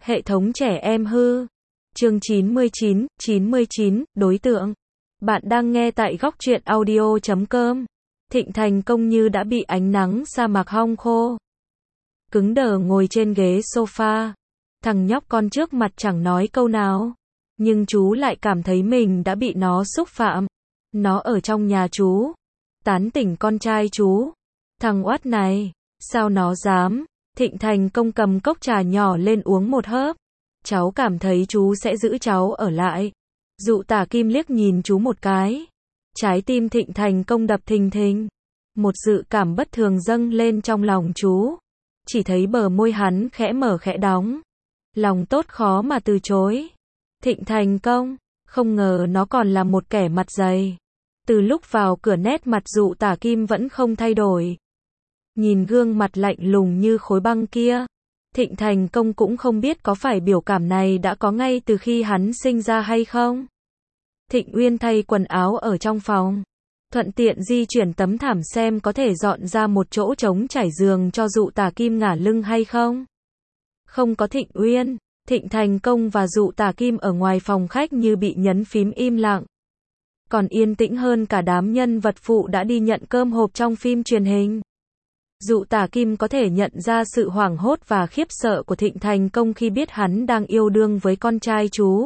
Hệ thống trẻ em hư. Chương 99, đối tượng. Bạn đang nghe tại góc truyện audio.com. Thịnh Thành Công như đã bị ánh nắng sa mạc hong khô. Cứng đờ ngồi trên ghế sofa. Thằng nhóc con trước mặt chẳng nói câu nào. Nhưng chú lại cảm thấy mình đã bị nó xúc phạm. Nó ở trong nhà chú. Tán tỉnh con trai chú. Thằng oát này, sao nó dám? Thịnh Thành Công cầm cốc trà nhỏ lên uống một hớp. Cháu cảm thấy chú sẽ giữ cháu ở lại. Dụ Tả Kim liếc nhìn chú một cái. Trái tim Thịnh Thành Công đập thình thình. Một dự cảm bất thường dâng lên trong lòng chú. Chỉ thấy bờ môi hắn khẽ mở khẽ đóng. Lòng tốt khó mà từ chối. Thịnh Thành Công, không ngờ nó còn là một kẻ mặt dày. Từ lúc vào cửa nét mặt Dụ Tả Kim vẫn không thay đổi. Nhìn gương mặt lạnh lùng như khối băng kia, Thịnh Thành Công cũng không biết có phải biểu cảm này đã có ngay từ khi hắn sinh ra hay không. Thịnh Uyên thay quần áo ở trong phòng, thuận tiện di chuyển tấm thảm xem có thể dọn ra một chỗ trống trải giường cho Dụ Tả Kim ngả lưng hay không. Không có Thịnh Uyên, Thịnh Thành Công và Dụ Tả Kim ở ngoài phòng khách như bị nhấn phím im lặng. Còn yên tĩnh hơn cả đám nhân vật phụ đã đi nhận cơm hộp trong phim truyền hình. Dụ Tả Kim có thể nhận ra sự hoảng hốt và khiếp sợ của Thịnh Thành Công khi biết hắn đang yêu đương với con trai chú.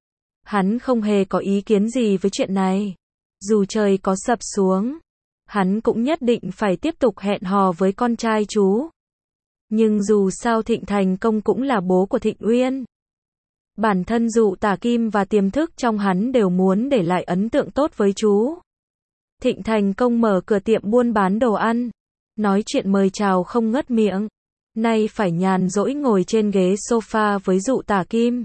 Hắn không hề có ý kiến gì với chuyện này. Dù trời có sập xuống, hắn cũng nhất định phải tiếp tục hẹn hò với con trai chú. Nhưng dù sao Thịnh Thành Công cũng là bố của Thịnh Uyên. Bản thân Dụ Tả Kim và tiềm thức trong hắn đều muốn để lại ấn tượng tốt với chú. Thịnh Thành Công mở cửa tiệm buôn bán đồ ăn. Nói chuyện mời chào không ngớt miệng. Nay phải nhàn rỗi ngồi trên ghế sofa với Dụ Tả Kim.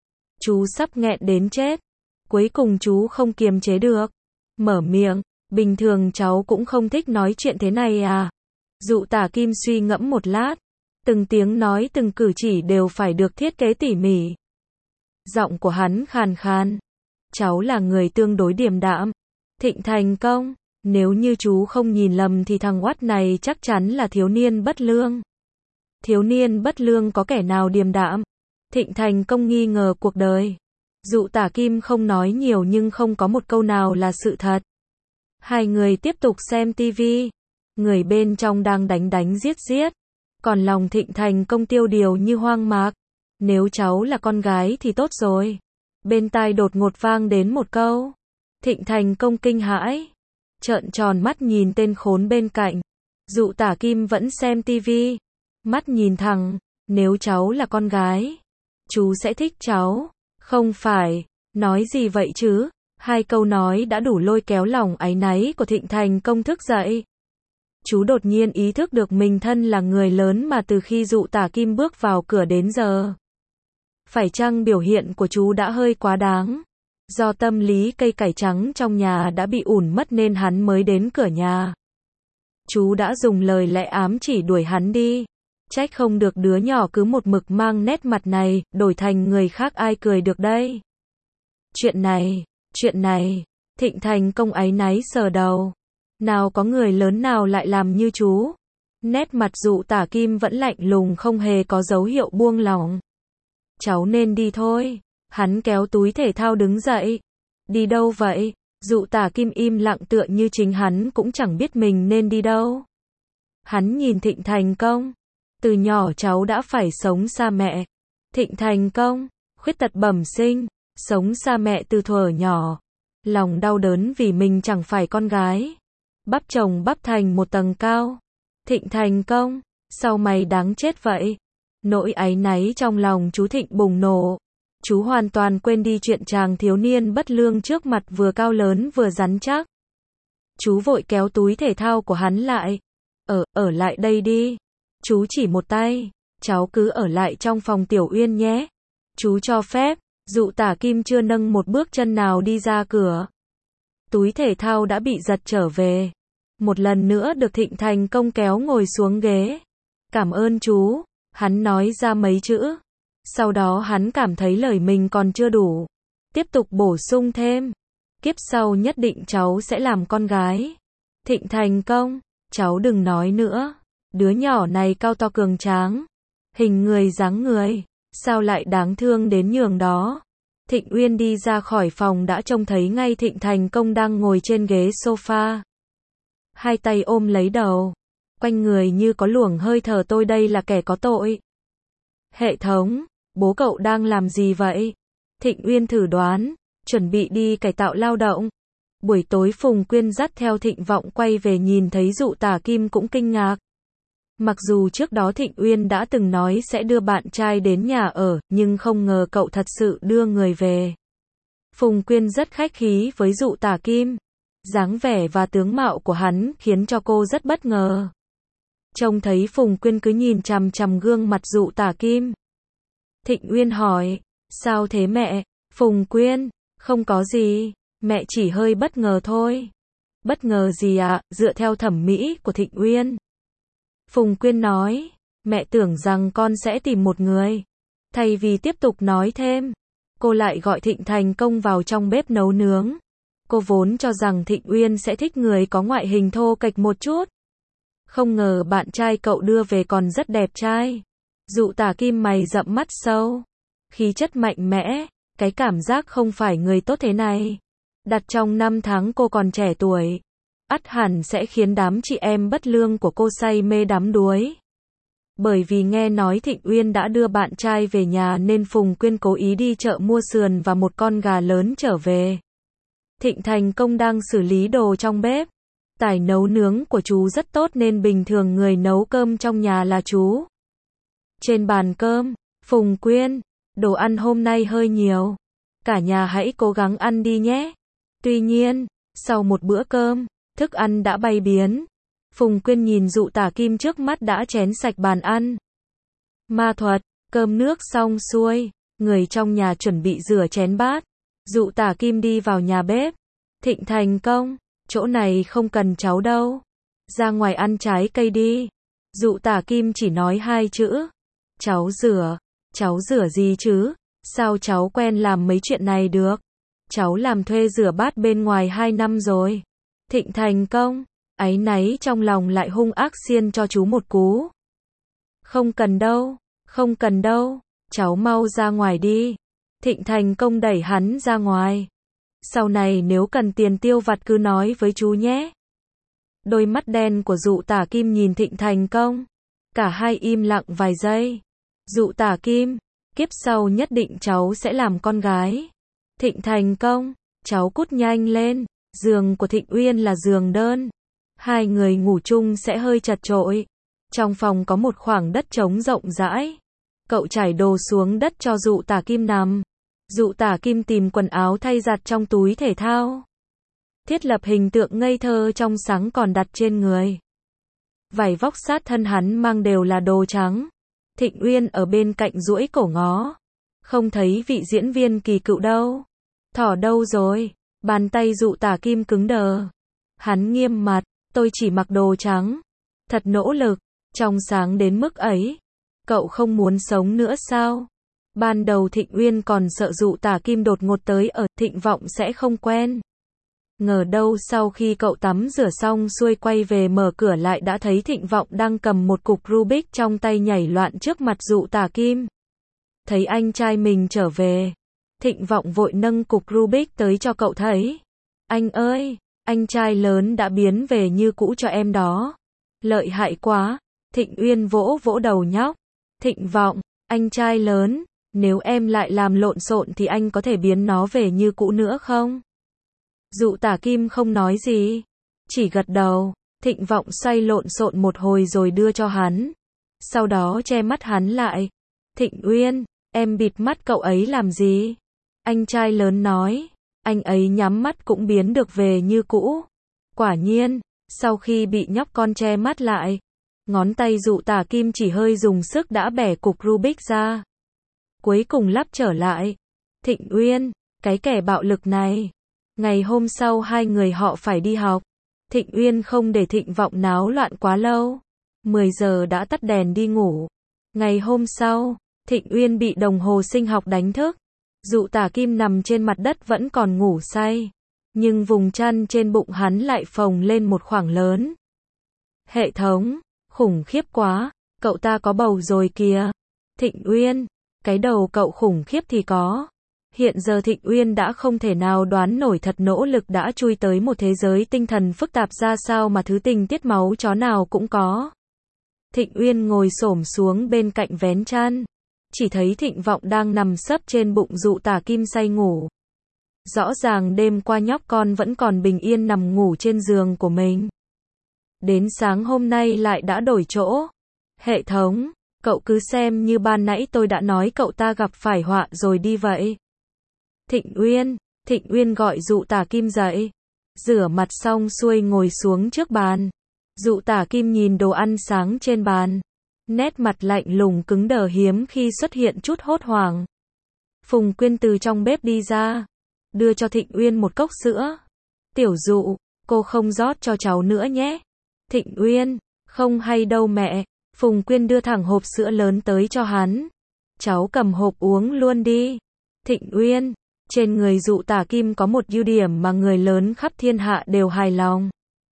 Chú sắp nghẹn đến chết. Cuối cùng chú không kiềm chế được. Mở miệng, bình thường cháu cũng không thích nói chuyện thế này à. Dụ Tả Kim suy ngẫm một lát. Từng tiếng nói từng cử chỉ đều phải được thiết kế tỉ mỉ. Giọng của hắn khàn khàn. Cháu là người tương đối điềm đạm. Thịnh Thành Công, nếu như chú không nhìn lầm thì thằng oát này chắc chắn là thiếu niên bất lương. Thiếu niên bất lương có kẻ nào điềm đạm? Thịnh Thành Công nghi ngờ cuộc đời. Dụ Tả Kim không nói nhiều nhưng không có một câu nào là sự thật. Hai người tiếp tục xem tivi. Người bên trong đang đánh giết. Còn lòng Thịnh Thành Công tiêu điều như hoang mạc. Nếu cháu là con gái thì tốt rồi. Bên tai đột ngột vang đến một câu. Thịnh Thành Công kinh hãi. Trợn tròn mắt nhìn tên khốn bên cạnh. Dụ Tả Kim vẫn xem tivi. Mắt nhìn thẳng. Nếu cháu là con gái, chú sẽ thích cháu. Không phải. Nói gì vậy chứ? Hai câu nói đã đủ lôi kéo lòng áy náy của Thịnh Thành Công thức dậy. Chú đột nhiên ý thức được mình thân là người lớn mà từ khi Dụ Tả Kim bước vào cửa đến giờ. Phải chăng biểu hiện của chú đã hơi quá đáng? Do tâm lý cây cải trắng trong nhà đã bị ủn mất nên hắn mới đến cửa nhà. Chú đã dùng lời lẽ ám chỉ đuổi hắn đi. Trách không được đứa nhỏ cứ một mực mang nét mặt này, đổi thành người khác ai cười được đây. Chuyện này, Thịnh Thành Công áy náy sờ đầu. Nào có người lớn nào lại làm như chú. Nét mặt Dụ Tả Kim vẫn lạnh lùng không hề có dấu hiệu buông lỏng. Cháu nên đi thôi. Hắn kéo túi thể thao đứng dậy. Đi đâu vậy? Dụ Tả Kim im lặng tựa như chính hắn cũng chẳng biết mình nên đi đâu. Hắn nhìn Thịnh Thành Công. Từ nhỏ cháu đã phải sống xa mẹ. Thịnh Thành Công, khuyết tật bẩm sinh, sống xa mẹ từ thuở nhỏ. Lòng đau đớn vì mình chẳng phải con gái. Bắp chồng bắp thành một tầng cao. Thịnh Thành Công, sao mày đáng chết vậy? Nỗi áy náy trong lòng chú Thịnh bùng nổ. Chú hoàn toàn quên đi chuyện chàng thiếu niên bất lương trước mặt vừa cao lớn vừa rắn chắc. Chú vội kéo túi thể thao của hắn lại. Ở lại đây đi. Chú chỉ một tay. Cháu cứ ở lại trong phòng Tiểu Uyên nhé. Chú cho phép. Dụ Tả Kim chưa nâng một bước chân nào đi ra cửa. Túi thể thao đã bị giật trở về. Một lần nữa được Thịnh Thành Công kéo ngồi xuống ghế. Cảm ơn chú. Hắn nói ra mấy chữ. Sau đó hắn cảm thấy lời mình còn chưa đủ. Tiếp tục bổ sung thêm. Kiếp sau nhất định cháu sẽ làm con gái. Thịnh Thành Công, cháu đừng nói nữa. Đứa nhỏ này cao to cường tráng. Hình người dáng người. Sao lại đáng thương đến nhường đó? Thịnh Uyên đi ra khỏi phòng đã trông thấy ngay Thịnh Thành Công đang ngồi trên ghế sofa. Hai tay ôm lấy đầu. Quanh người như có luồng hơi thở tôi đây là kẻ có tội. Hệ thống, bố cậu đang làm gì vậy? Thịnh Uyên thử đoán, chuẩn bị đi cải tạo lao động. Buổi tối Phùng Quyên dắt theo Thịnh Vọng quay về nhìn thấy Dụ Tả Kim cũng kinh ngạc. Mặc dù trước đó Thịnh Uyên đã từng nói sẽ đưa bạn trai đến nhà ở, nhưng không ngờ cậu thật sự đưa người về. Phùng Quyên rất khách khí với Dụ Tả Kim. Dáng vẻ và tướng mạo của hắn khiến cho cô rất bất ngờ. Trông thấy Phùng Quyên cứ nhìn chằm chằm gương mặt Dụ Tả Kim. Thịnh Uyên hỏi, sao thế mẹ? Phùng Quyên, không có gì, mẹ chỉ hơi bất ngờ thôi. Bất ngờ gì ạ? Dựa theo thẩm mỹ của Thịnh Uyên. Phùng Quyên nói, mẹ tưởng rằng con sẽ tìm một người. Thay vì tiếp tục nói thêm, cô lại gọi Thịnh Thành Công vào trong bếp nấu nướng. Cô vốn cho rằng Thịnh Uyên sẽ thích người có ngoại hình thô kệch một chút. Không ngờ bạn trai cậu đưa về còn rất đẹp trai. Dụ Tả Kim mày rậm mắt sâu. Khí chất mạnh mẽ, cái cảm giác không phải người tốt thế này. Đặt trong 5 tháng cô còn trẻ tuổi. Ắt hẳn sẽ khiến đám chị em bất lương của cô say mê đắm đuối. Bởi vì nghe nói Thịnh Uyên đã đưa bạn trai về nhà nên Phùng Quyên cố ý đi chợ mua sườn và một con gà lớn trở về. Thịnh Thành Công đang xử lý đồ trong bếp. Tài nấu nướng của chú rất tốt nên bình thường người nấu cơm trong nhà là chú. Trên bàn cơm, Phùng Quyên, đồ ăn hôm nay hơi nhiều. Cả nhà hãy cố gắng ăn đi nhé. Tuy nhiên, sau một bữa cơm, thức ăn đã bay biến. Phùng Quyên nhìn Dụ Tả Kim trước mắt đã chén sạch bàn ăn. Ma thuật, cơm nước xong xuôi, người trong nhà chuẩn bị rửa chén bát. Dụ Tả Kim đi vào nhà bếp. Thịnh Thành Công, chỗ này không cần cháu đâu. Ra ngoài ăn trái cây đi. Dụ Tả Kim chỉ nói 2 chữ. Cháu rửa gì chứ? Sao cháu quen làm mấy chuyện này được? Cháu làm thuê rửa bát bên ngoài 2 năm rồi. Thịnh Thành Công, áy náy trong lòng lại hung ác xiên cho chú một cú. Không cần đâu, cháu mau ra ngoài đi. Thịnh Thành Công đẩy hắn ra ngoài. Sau này nếu cần tiền tiêu vặt cứ nói với chú nhé. Đôi mắt đen của Dụ Tả Kim nhìn Thịnh Thành Công. Cả hai im lặng vài giây. Dụ Tả Kim, kiếp sau nhất định cháu sẽ làm con gái. Thịnh Thành Công, cháu cút nhanh lên. Giường của Thịnh Uyên là giường đơn. Hai người ngủ chung sẽ hơi chật chội. Trong phòng có một khoảng đất trống rộng rãi. Cậu trải đồ xuống đất cho Dụ Tả Kim nằm. Dụ Tả Kim tìm quần áo thay giặt trong túi thể thao. Thiết lập hình tượng ngây thơ trong sáng còn đặt trên người. Vải vóc sát thân hắn mang đều là đồ trắng. Thịnh Uyên ở bên cạnh duỗi cổ ngó. Không thấy vị diễn viên kỳ cựu đâu. Thỏ đâu rồi? Bàn tay Dụ Tả Kim cứng đờ. Hắn nghiêm mặt, tôi chỉ mặc đồ trắng. Thật nỗ lực, trong sáng đến mức ấy. Cậu không muốn sống nữa sao? Ban đầu Thịnh Uyên còn sợ Dụ Tả Kim đột ngột tới ở Thịnh Vọng sẽ không quen. Ngờ đâu sau khi cậu tắm rửa xong xuôi quay về mở cửa lại đã thấy Thịnh Vọng đang cầm một cục Rubik trong tay nhảy loạn trước mặt Dụ Tả Kim. Thấy anh trai mình trở về. Thịnh Vọng vội nâng cục Rubik tới cho cậu thấy. Anh ơi, anh trai lớn đã biến về như cũ cho em đó. Lợi hại quá. Thịnh Uyên vỗ vỗ đầu nhóc. Thịnh Vọng, anh trai lớn, nếu em lại làm lộn xộn thì anh có thể biến nó về như cũ nữa không? Dụ Tả Kim không nói gì, chỉ gật đầu. Thịnh Vọng xoay lộn xộn một hồi rồi đưa cho hắn. Sau đó che mắt hắn lại. Thịnh Uyên, em bịt mắt cậu ấy làm gì? Anh trai lớn nói, anh ấy nhắm mắt cũng biến được về như cũ. Quả nhiên, sau khi bị nhóc con che mắt lại, ngón tay Dụ Tả Kim chỉ hơi dùng sức đã bẻ cục Rubik ra. Cuối cùng lắp trở lại. Thịnh Uyên, cái kẻ bạo lực này. Ngày hôm sau hai người họ phải đi học. Thịnh Uyên không để Thịnh Vọng náo loạn quá lâu. 10 giờ đã tắt đèn đi ngủ. Ngày hôm sau, Thịnh Uyên bị đồng hồ sinh học đánh thức. Dụ Tả Kim nằm trên mặt đất vẫn còn ngủ say. Nhưng vùng chăn trên bụng hắn lại phồng lên một khoảng lớn. Hệ thống, khủng khiếp quá, cậu ta có bầu rồi kìa. Thịnh Uyên, Cái đầu cậu khủng khiếp thì có. Hiện giờ Thịnh Uyên đã không thể nào đoán nổi thật nỗ lực đã chui tới một thế giới tinh thần phức tạp ra sao mà thứ tình tiết máu chó nào cũng có. Thịnh Uyên ngồi xổm xuống bên cạnh vén chăn. Chỉ thấy Thịnh Vọng đang nằm sấp trên bụng Dụ Tả Kim say ngủ. Rõ ràng đêm qua nhóc con vẫn còn bình yên nằm ngủ trên giường của mình. Đến sáng hôm nay lại đã đổi chỗ. Hệ thống, cậu cứ xem như ban nãy tôi đã nói cậu ta gặp phải họa rồi đi vậy. Thịnh Uyên gọi Dụ Tả Kim dậy. Rửa mặt xong xuôi ngồi xuống trước bàn. Dụ Tả Kim nhìn đồ ăn sáng trên bàn. Nét mặt lạnh lùng cứng đờ hiếm khi xuất hiện chút hốt hoảng. Phùng Quyên từ trong bếp đi ra. Đưa cho Thịnh Uyên một cốc sữa. Tiểu Dụ, cô không rót cho cháu nữa nhé. Thịnh Uyên, không hay đâu mẹ. Phùng Quyên đưa thẳng hộp sữa lớn tới cho hắn. Cháu cầm hộp uống luôn đi. Thịnh Uyên, trên người Dụ Tả Kim có một ưu điểm mà người lớn khắp thiên hạ đều hài lòng.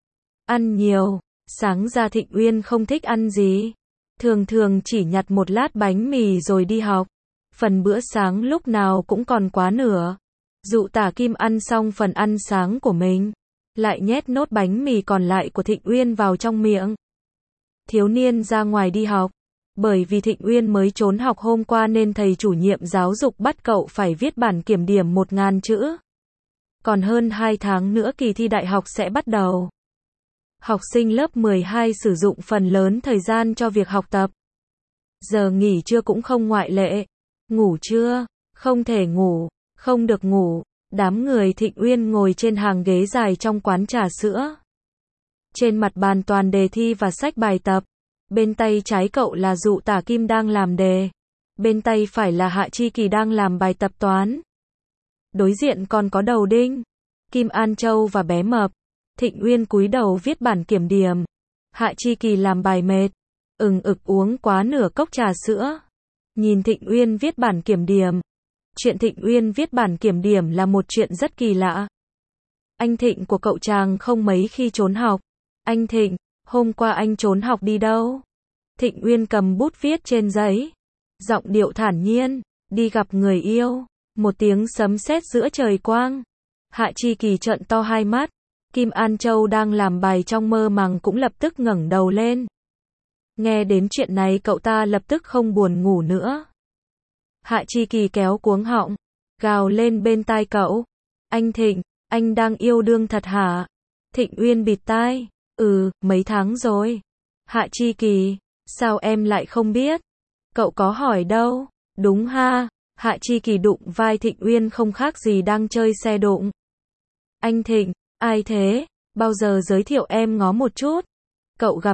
Ăn nhiều. Sáng ra Thịnh Uyên không thích ăn gì. Thường chỉ nhặt một lát bánh mì rồi đi học. Phần bữa sáng lúc nào cũng còn quá nửa. Dụ Tả Kim ăn xong phần ăn sáng của mình, lại nhét nốt bánh mì còn lại của Thịnh Uyên vào trong miệng. Thiếu niên ra ngoài đi học. Bởi vì Thịnh Uyên mới trốn học hôm qua nên thầy chủ nhiệm giáo dục bắt cậu phải viết bản kiểm điểm 1000 chữ. Còn hơn 2 tháng nữa kỳ thi đại học sẽ bắt đầu. Học sinh lớp 12 sử dụng phần lớn thời gian cho việc học tập. Giờ nghỉ trưa cũng không ngoại lệ. Ngủ chưa? Không thể ngủ, không được ngủ. Đám người Thịnh Uyên ngồi trên hàng ghế dài trong quán trà sữa. Trên mặt bàn toàn đề thi và sách bài tập. Bên tay trái cậu là Dụ Tả Kim đang làm đề. Bên tay phải là Hạ Chi Kỳ đang làm bài tập toán. Đối diện còn có Đầu Đinh, Kim An Châu và bé Mập. Thịnh Uyên cúi đầu viết bản kiểm điểm. Hạ Chi Kỳ làm bài mệt, uống quá nửa cốc trà sữa. Nhìn Thịnh Uyên viết bản kiểm điểm. Chuyện Thịnh Uyên viết bản kiểm điểm là một chuyện rất kỳ lạ. Anh Thịnh của cậu chàng không mấy khi trốn học. Anh Thịnh, hôm qua anh trốn học đi đâu? Thịnh Uyên cầm bút viết trên giấy. Giọng điệu thản nhiên, đi gặp người yêu. Một tiếng sấm sét giữa trời quang. Hạ Chi Kỳ trợn to hai mắt. Kim An Châu đang làm bài trong mơ màng cũng lập tức ngẩng đầu lên. Nghe đến chuyện này cậu ta lập tức không buồn ngủ nữa. Hạ Chi Kỳ kéo cuống họng, gào lên bên tai cậu. Anh Thịnh, anh đang yêu đương thật hả? Thịnh Uyên bịt tai. Mấy tháng rồi. Hạ Chi Kỳ, sao em lại không biết? Cậu có hỏi đâu. Đúng ha. Hạ Chi Kỳ đụng vai Thịnh Uyên không khác gì đang chơi xe đụng. Anh Thịnh, ai thế? Bao giờ giới thiệu em ngó một chút? Cậu gặp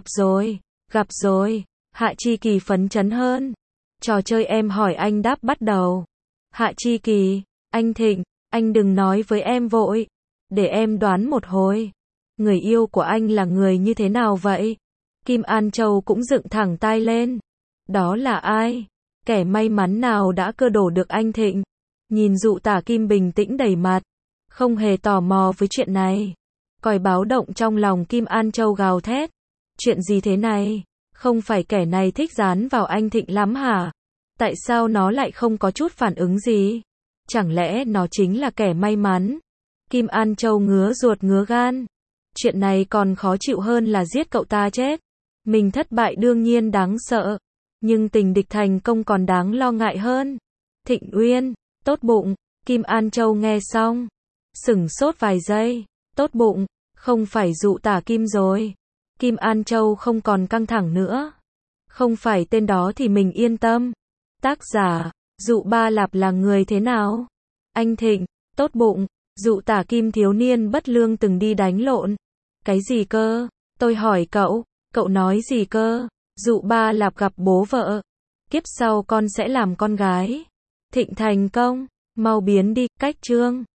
rồi. Hạ Chi Kỳ phấn chấn hơn. Trò chơi em hỏi anh đáp bắt đầu. Hạ Chi Kỳ, anh Thịnh, anh đừng nói với em vội. Để em đoán một hồi. Người yêu của anh là người như thế nào vậy? Kim An Châu cũng dựng thẳng tai lên. Đó là ai? Kẻ may mắn nào đã cơ đổ được anh Thịnh? Nhìn Dụ Tả Kim bình tĩnh đầy mặt, không hề tò mò với chuyện này. Còi báo động trong lòng Kim An Châu gào thét. Chuyện gì thế này? Không phải kẻ này thích dán vào anh Thịnh lắm hả? Tại sao nó lại không có chút phản ứng gì? Chẳng lẽ nó chính là kẻ may mắn? Kim An Châu ngứa ruột ngứa gan. Chuyện này còn khó chịu hơn là giết cậu ta chết. Mình thất bại đương nhiên đáng sợ. Nhưng tình địch thành công còn đáng lo ngại hơn. Thịnh Uyên, tốt bụng. Kim An Châu nghe xong, sửng sốt vài giây. Tốt bụng, không phải Dụ Tả Kim rồi. Kim An Châu không còn căng thẳng nữa. Không phải tên đó thì mình yên tâm. Tác giả, Dụ Ba Lạp là người thế nào? Anh Thịnh, tốt bụng. Dụ Tả Kim thiếu niên bất lương từng đi đánh lộn. Cái gì cơ? Tôi hỏi cậu nói gì cơ? Dụ Ba Lạp gặp bố vợ. Kiếp sau con sẽ làm con gái. Thịnh thành công, mau biến đi, cách chương.